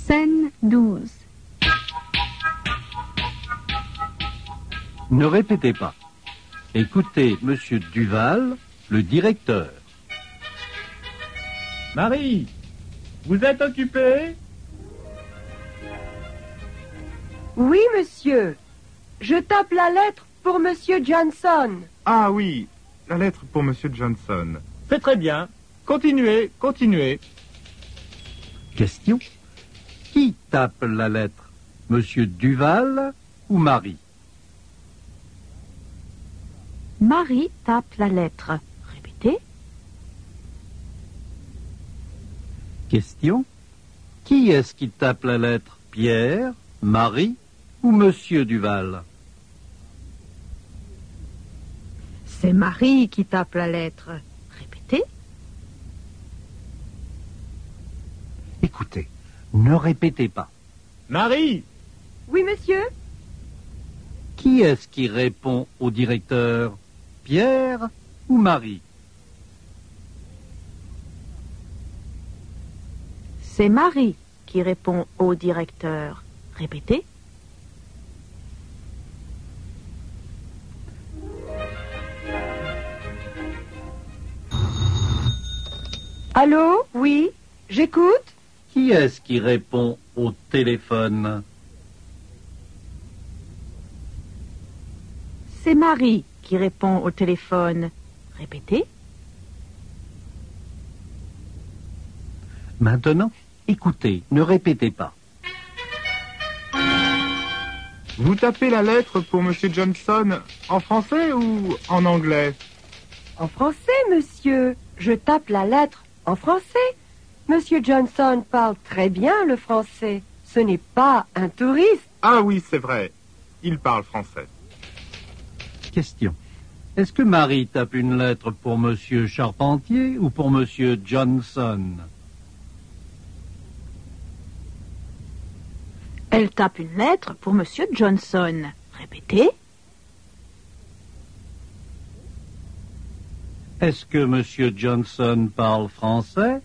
Scène 12. Ne répétez pas. Écoutez Monsieur Duval, le directeur. Marie, vous êtes occupée? Oui, monsieur. Je tape la lettre pour monsieur Johnson. Ah oui, la lettre pour Monsieur Johnson. C'est très bien. Continuez, continuez. Question. Qui tape la lettre? Monsieur Duval ou Marie? Marie tape la lettre. Répétez. Question. Qui est-ce qui tape la lettre? Pierre, Marie ou Monsieur Duval? C'est Marie qui tape la lettre. Répétez. Écoutez, ne répétez pas. Marie, Oui, monsieur. Qui est-ce qui répond au directeur? Pierre ou Marie? C'est Marie qui répond au directeur. Répétez. Allô? Oui, j'écoute. Qui est-ce qui répond au téléphone? C'est Marie qui répond au téléphone. Répétez. Maintenant, écoutez, ne répétez pas. Vous tapez la lettre pour Monsieur Johnson en français ou en anglais? En français, monsieur. Je tape la lettre en français. Monsieur Johnson parle très bien le français. Ce n'est pas un touriste. Ah oui, c'est vrai. Il parle français. Question. Est-ce que Marie tape une lettre pour Monsieur Charpentier ou pour Monsieur Johnson? Elle tape une lettre pour monsieur Johnson. Répétez. Est-ce que Monsieur Johnson parle français?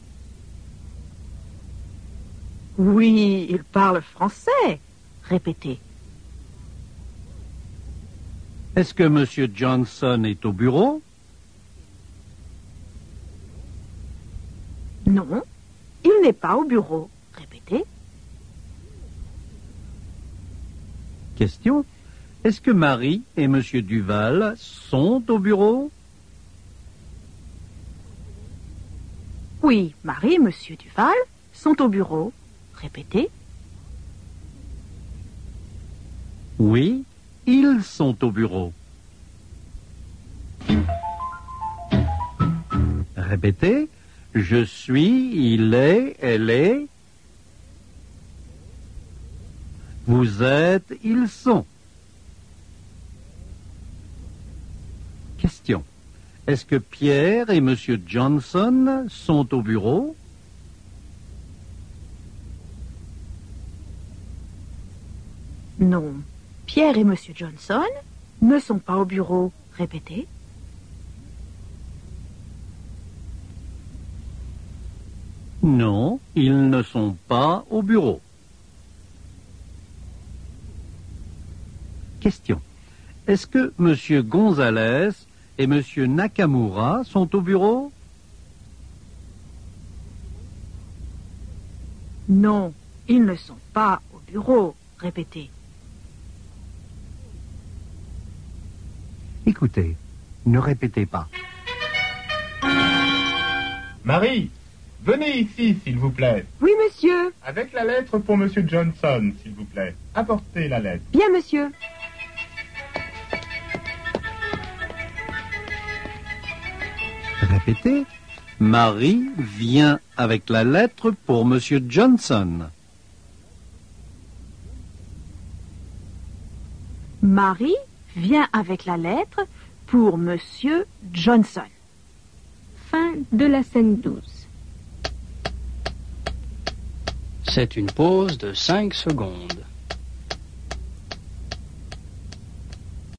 Oui, il parle français. Répétez. Est-ce que Monsieur Johnson est au bureau? Non, il n'est pas au bureau. Répétez. Question. Est-ce que Marie et Monsieur Duval sont au bureau? Oui, Marie et monsieur Duval sont au bureau. Répétez. Oui, ils sont au bureau. Répétez. Je suis, il est, elle est. Vous êtes, ils sont. Question. Est-ce que Pierre et Monsieur Johnson sont au bureau? Non, Pierre et monsieur Johnson ne sont pas au bureau. Répétez. Non, ils ne sont pas au bureau. Question. Est-ce que Monsieur Gonzalez et Monsieur Nakamura sont au bureau? Non, ils ne sont pas au bureau. Répétez. Écoutez, ne répétez pas. Marie, venez ici, s'il vous plaît. Oui, monsieur. Avec la lettre pour Monsieur Johnson, s'il vous plaît. Apportez la lettre. Bien, monsieur. Répétez. Marie vient avec la lettre pour Monsieur Johnson. Marie vient avec la lettre pour monsieur Johnson. Fin de la scène 12. C'est une pause de 5 secondes.